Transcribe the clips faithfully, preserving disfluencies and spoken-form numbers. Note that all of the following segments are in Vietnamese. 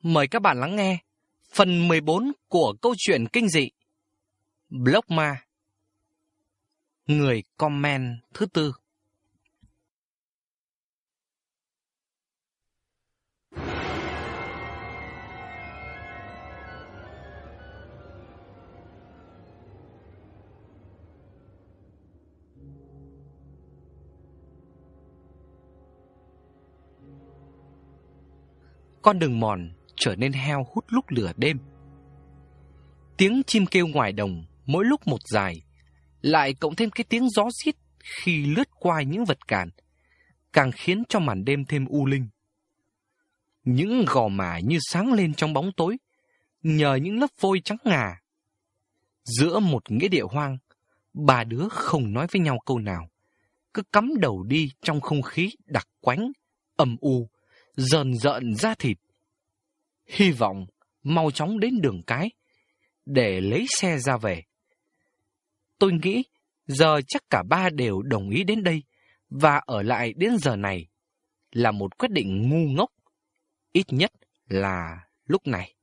Mời các bạn lắng nghe phần mười bốn của câu chuyện kinh dị Block Ma. Người comment thứ tư. Con đường mòn trở nên heo hút lúc lửa đêm. Tiếng chim kêu ngoài đồng mỗi lúc một dài, lại cộng thêm cái tiếng gió rít khi lướt qua những vật cản, càng khiến cho màn đêm thêm u linh. Những gò má như sáng lên trong bóng tối, nhờ những lớp vôi trắng ngà. Giữa một nghĩa địa hoang, ba đứa không nói với nhau câu nào, cứ cắm đầu đi trong không khí đặc quánh, âm u, rờn rợn da thịt. Hy vọng mau chóng đến đường cái để lấy xe ra về. Tôi nghĩ giờ chắc cả ba đều đồng ý đến đây và ở lại đến giờ này là một quyết định ngu ngốc, ít nhất là lúc này.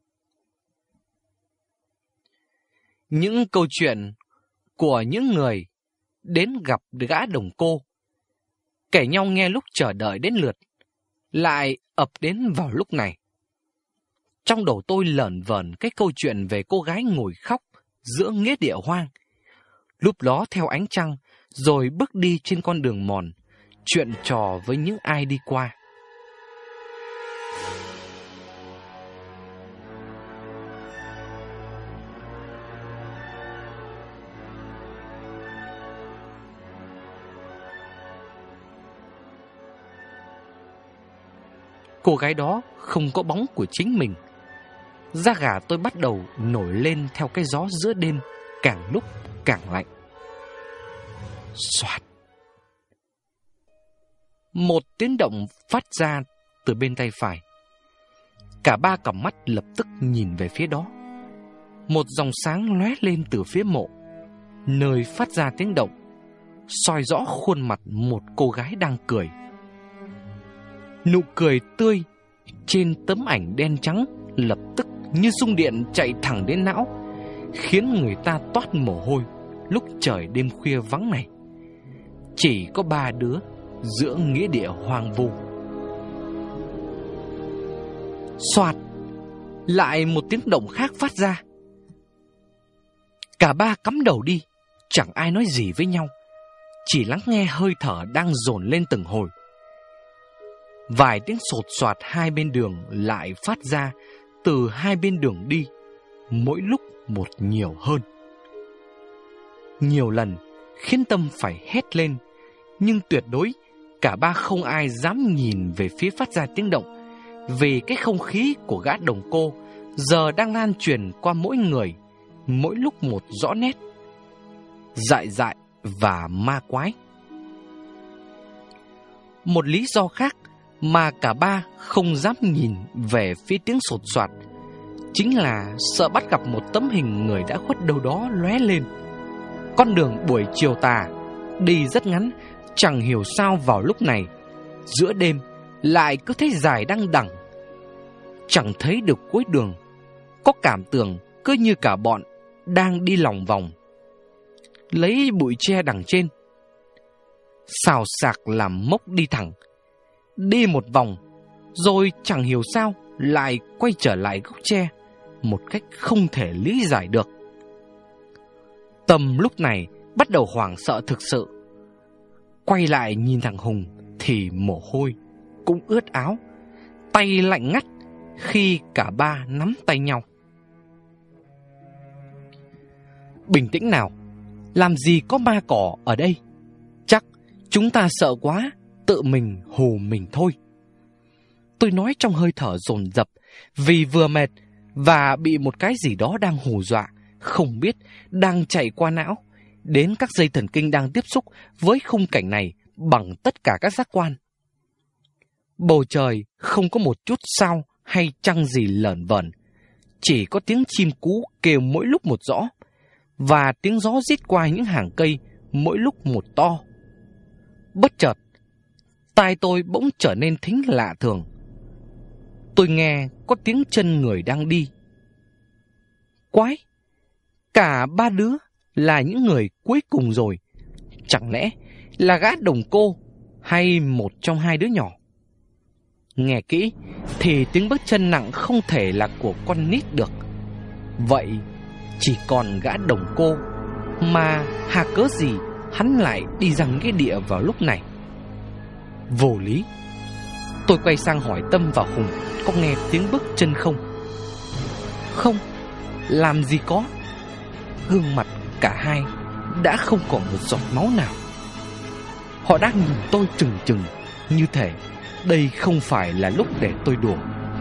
Những câu chuyện của những người đến gặp gã đồng cô, kể nhau nghe lúc chờ đợi đến lượt, lại ập đến vào lúc này. Trong đầu tôi lởn vởn cái câu chuyện về cô gái ngồi khóc giữa nghĩa địa hoang, lúc đó theo ánh trăng, rồi bước đi trên con đường mòn, chuyện trò với những ai đi qua. Cô gái đó không có bóng của chính mình. Da gà tôi bắt đầu nổi lên theo cái gió giữa đêm, càng lúc càng lạnh. Xoạt. Một tiếng động phát ra từ bên tay phải. Cả ba cặp mắt lập tức nhìn về phía đó. Một dòng sáng lóe lên từ phía mộ, nơi phát ra tiếng động, soi rõ khuôn mặt một cô gái đang cười. Nụ cười tươi trên tấm ảnh đen trắng lập tức như xung điện chạy thẳng đến não, khiến người ta toát mồ hôi lúc trời đêm khuya vắng này. Chỉ có ba đứa giữa nghĩa địa hoang vu. Xoạt. Lại một tiếng động khác phát ra. Cả ba cắm đầu đi, chẳng ai nói gì với nhau, chỉ lắng nghe hơi thở đang dồn lên từng hồi. Vài tiếng sột soạt hai bên đường lại phát ra từ hai bên đường đi, mỗi lúc một nhiều hơn. Nhiều lần khiến Tâm phải hét lên, nhưng tuyệt đối cả ba không ai dám nhìn về phía phát ra tiếng động, vì cái không khí của gã đồng cô giờ đang lan truyền qua mỗi người, mỗi lúc một rõ nét, dại dại và ma quái. Một lý do khác mà cả ba không dám nhìn về phía tiếng sột soạt chính là sợ bắt gặp một tấm hình người đã khuất đâu đó lóe lên. Con đường buổi chiều tà đi rất ngắn, chẳng hiểu sao vào lúc này giữa đêm lại cứ thấy dài đăng đẳng, chẳng thấy được cuối đường. Có cảm tưởng cứ như cả bọn đang đi lòng vòng, lấy bụi tre đằng trên xào xạc làm mốc đi thẳng, đi một vòng, rồi chẳng hiểu sao lại quay trở lại gốc tre một cách không thể lý giải được. Tâm lúc này bắt đầu hoảng sợ thực sự. Quay lại nhìn thằng Hùng thì mồ hôi cũng ướt áo, tay lạnh ngắt khi cả ba nắm tay nhau. Bình tĩnh nào, làm gì có ma cỏ ở đây. Chắc chúng ta sợ quá, tự mình hù mình thôi. Tôi nói trong hơi thở dồn dập, vì vừa mệt và bị một cái gì đó đang hù dọa, không biết đang chạy qua não, đến các dây thần kinh đang tiếp xúc với khung cảnh này bằng tất cả các giác quan. Bầu trời không có một chút sao hay trăng gì lởn vởn, chỉ có tiếng chim cú kêu mỗi lúc một rõ, và tiếng gió rít qua những hàng cây mỗi lúc một to. Bất chợt, tai tôi bỗng trở nên thính lạ thường. tôi nghe có tiếng chân người đang đi. Quái, cả ba đứa là những người cuối cùng rồi. Chẳng lẽ là gã đồng cô hay một trong hai đứa nhỏ? Nghe kỹ thì tiếng bước chân nặng không thể là của con nít được. Vậy chỉ còn gã đồng cô, mà hà cớ gì hắn lại đi ra nghĩa địa vào lúc này? Vô lý. Tôi quay sang hỏi Tâm và Hùng có nghe tiếng bước chân không. Không, làm gì có. Gương mặt cả hai đã không còn một giọt máu nào. Họ đang nhìn tôi chừng chừng, như thể đây không phải là lúc để tôi đùa.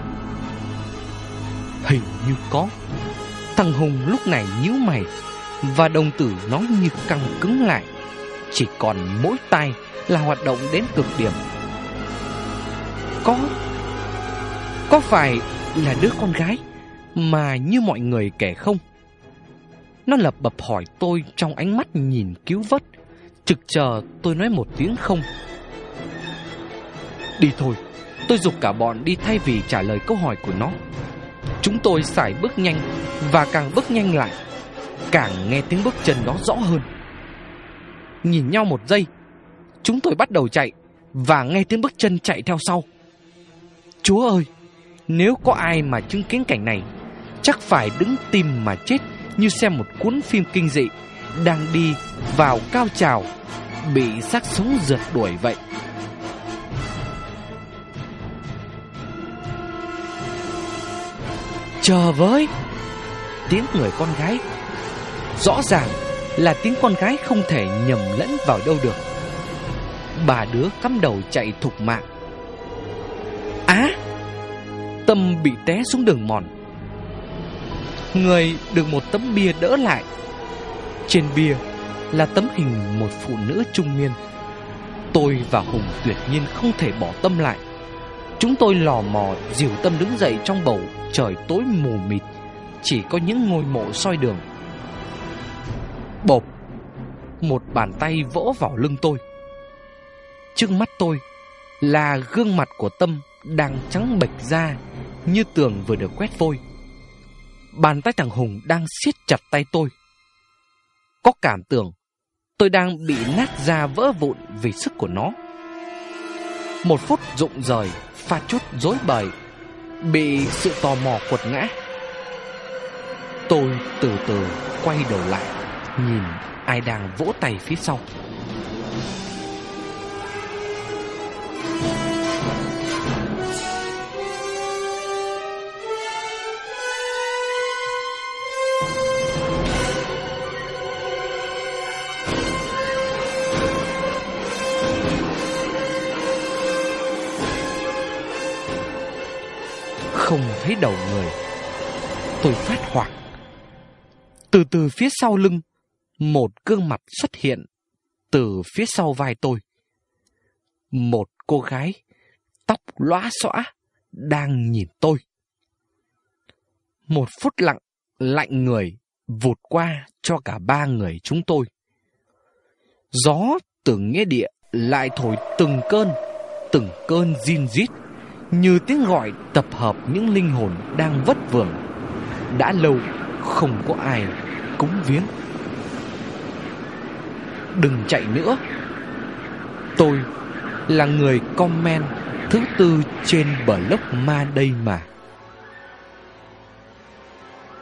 Hình như có. Thằng Hùng lúc này nhíu mày, và đồng tử nó như căng cứng lại, chỉ còn mỗi tai là hoạt động đến cực điểm. Có Có phải là đứa con gái mà như mọi người kể không? Nó lập bập hỏi tôi trong ánh mắt nhìn cứu vớt, trực chờ tôi nói một tiếng không. Đi thôi, tôi giục cả bọn đi thay vì trả lời câu hỏi của nó. Chúng tôi sải bước nhanh, và càng bước nhanh lại, càng nghe tiếng bước chân đó rõ hơn. Nhìn nhau một giây, chúng tôi bắt đầu chạy, và nghe tiếng bước chân chạy theo sau. Chúa ơi, nếu có ai mà chứng kiến cảnh này, chắc phải đứng tim mà chết, như xem một cuốn phim kinh dị đang đi vào cao trào, bị xác sống rượt đuổi vậy. Chờ với! Tiếng người con gái. Rõ ràng là tiếng con gái, không thể nhầm lẫn vào đâu được. Bà đứa cắm đầu chạy thục mạng. Á! Tâm bị té xuống đường mòn. Người được một tấm bia đỡ lại. Trên bia là tấm hình một phụ nữ trung niên. Tôi và Hùng tuyệt nhiên không thể bỏ Tâm lại. Chúng tôi lò mò dìu Tâm đứng dậy trong bầu trời tối mù mịt, chỉ có những ngôi mộ soi đường. Bộp! Một bàn tay vỗ vào lưng tôi. Trước mắt tôi là gương mặt của Tâm đang trắng bệch ra, như tường vừa được quét vôi. Bàn tay thằng Hùng đang siết chặt tay tôi. Có cảm tưởng tôi đang bị nát da vỡ vụn vì sức của nó. Một phút rụng rời, pha chút rối bời, bị sự tò mò quật ngã. Tôi từ từ quay đầu lại, nhìn ai đang vỗ tay phía sau. Không thấy đầu người. Tôi phát hoảng. Từ từ phía sau lưng, một gương mặt xuất hiện từ phía sau vai tôi. Một cô gái tóc lóa xõa đang nhìn tôi. Một phút lặng lạnh người vụt qua cho cả ba người chúng tôi. Gió từ nghĩa địa lại thổi từng cơn, từng cơn rin rít, như tiếng gọi tập hợp những linh hồn đang vất vưởng, đã lâu không có ai cúng viếng. Đừng chạy nữa. Tôi là người comment thứ tư trên blog ma đây mà.